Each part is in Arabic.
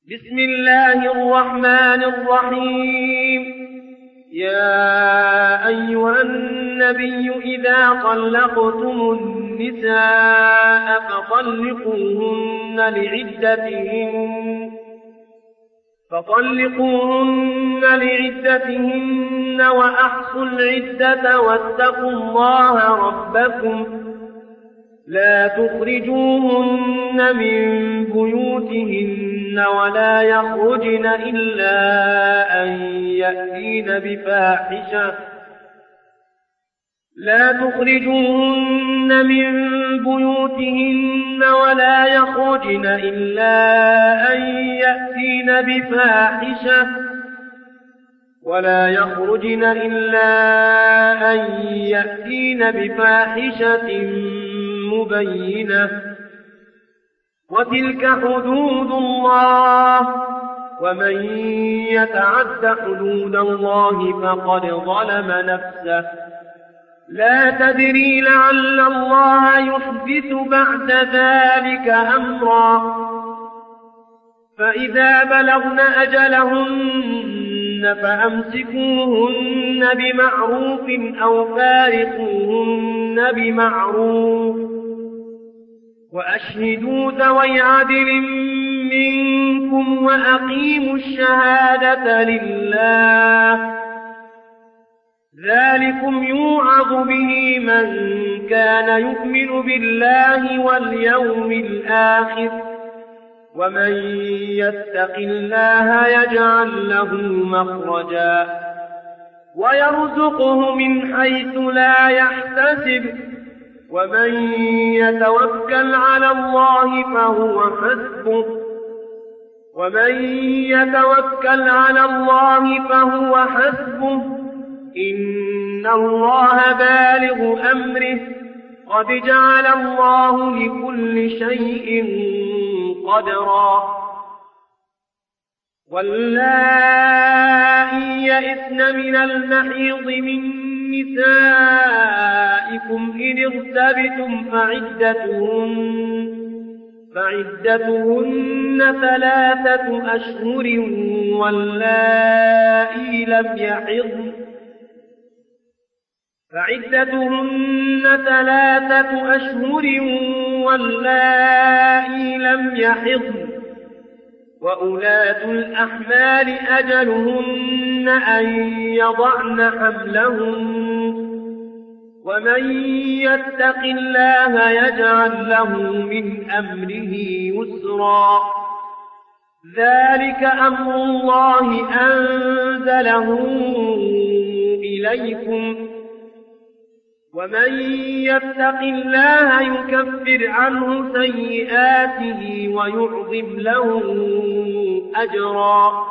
بسم الله الرحمن الرحيم. يا أيها النبي إذا طلقتم النساء فطلقوهن لعدتهن وأحصوا العدة واتقوا الله ربكم لا تخرجوهن من بيوتهن ولا يخرجن إلا أن يأتين بفاحشة مبينة وتلك حدود الله ومن يتعد حدود الله فقد ظلم نفسه لا تدري لعل الله يحدث بعد ذلك أمرا. فإذا بلغن أجلهن فأمسكوهن بمعروف أو فارقوهن بمعروف وأشهدوا ذوي عدل منكم وأقيموا الشهادة لله ذلكم يوعظ به من كان يؤمن بالله واليوم الآخر ومن يتق الله يجعل له مخرجا ويرزقه من حيث لا يحتسب ومن يتوكل على الله فهو حسبه إن الله بالغ أمره قد جعل الله لكل شيء قدرا. واللائي يئسن من المحيض من نسائكم إن ارتبتم فعدتهن 3 أشهر واللائي لم يحضن وأولاة الأحمال أجلهن أن يضعن حملهن ومن يتق الله يجعل له من أمره يسرا. ذلك أمر الله أنزله إليكم ومن يتق الله يكفر عنه سيئاته ويعظم له أجرا.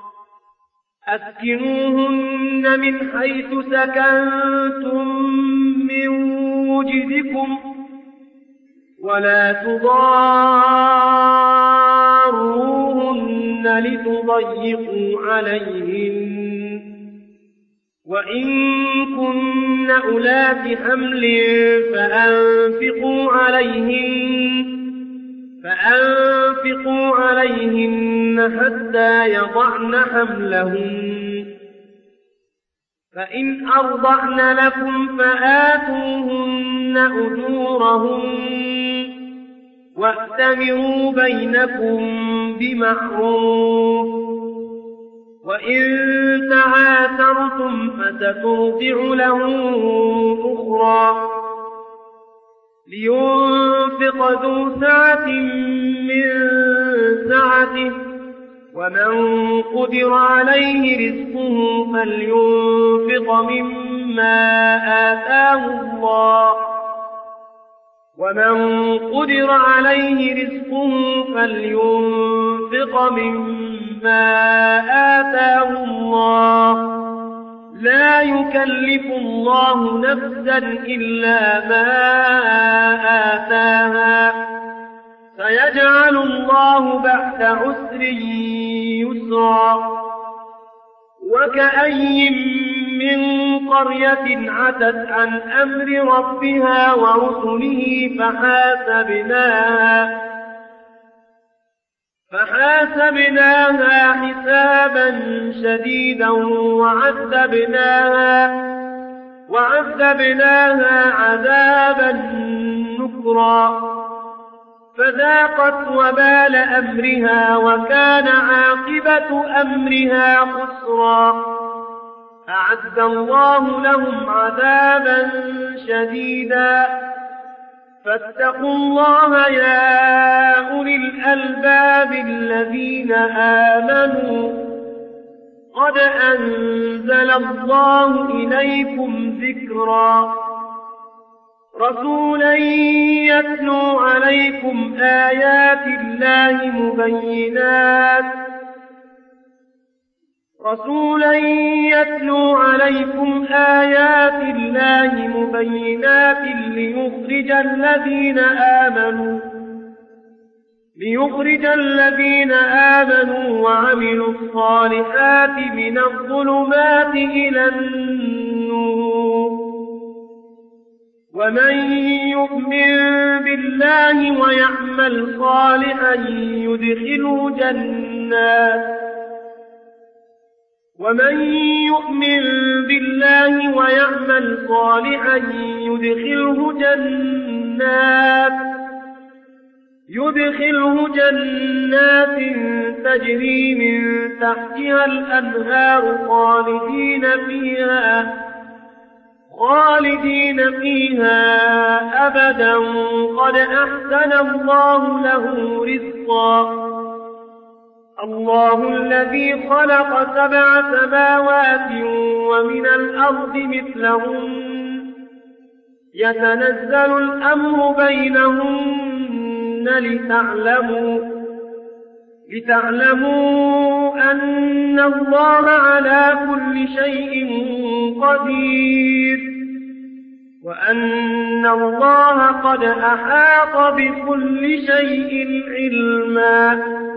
أسكنوهن من حيث سكنتم من وجدكم ولا تضاروهن لتضيقوا عليهن وإن كن أولات حمل فأنفقوا عليهن حتى يضعن حملهن فإن أرضعن لكم فآتوهن أجورهن وأتمروا بينكم بمعروف وإن تعاثرتم فسترضع له أخرى لينفق ذو سعة من سعته ومن قدر عليه رزقه فلينفق مما آتاه الله لا يكلف الله نفسا إلا ما آتاها سيجعل الله بعد عسر يسرا. وكأي من قرية عتت عن أمر ربها فحاسبناها حسابا شديدا وعذبناها عذابا نكرا فذاقت وبال أمرها وكان عاقبة أمرها خسرا أعد الله لهم عذابا شديدا فاتقوا الله يا أولي الألباب الذين آمنوا قد أنزل الله إليكم ذكرا رسولا يتلو عليكم آيات الله مبينات ليخرج الذين آمنوا وعملوا الصالحات من الظلمات إلى النور ومن يؤمن بالله ويعمل صالحا يدخله جنات تجري من تحتها الأنهار خالدين فيها أبدا قد أحسن الله له رزقا الله الذي خلق 7 سماوات ومن الأرض مثلهن يتنزل الأمر بينهن لتعلموا أن الله على كل شيء قدير وأن الله قد أحاط بكل شيء علما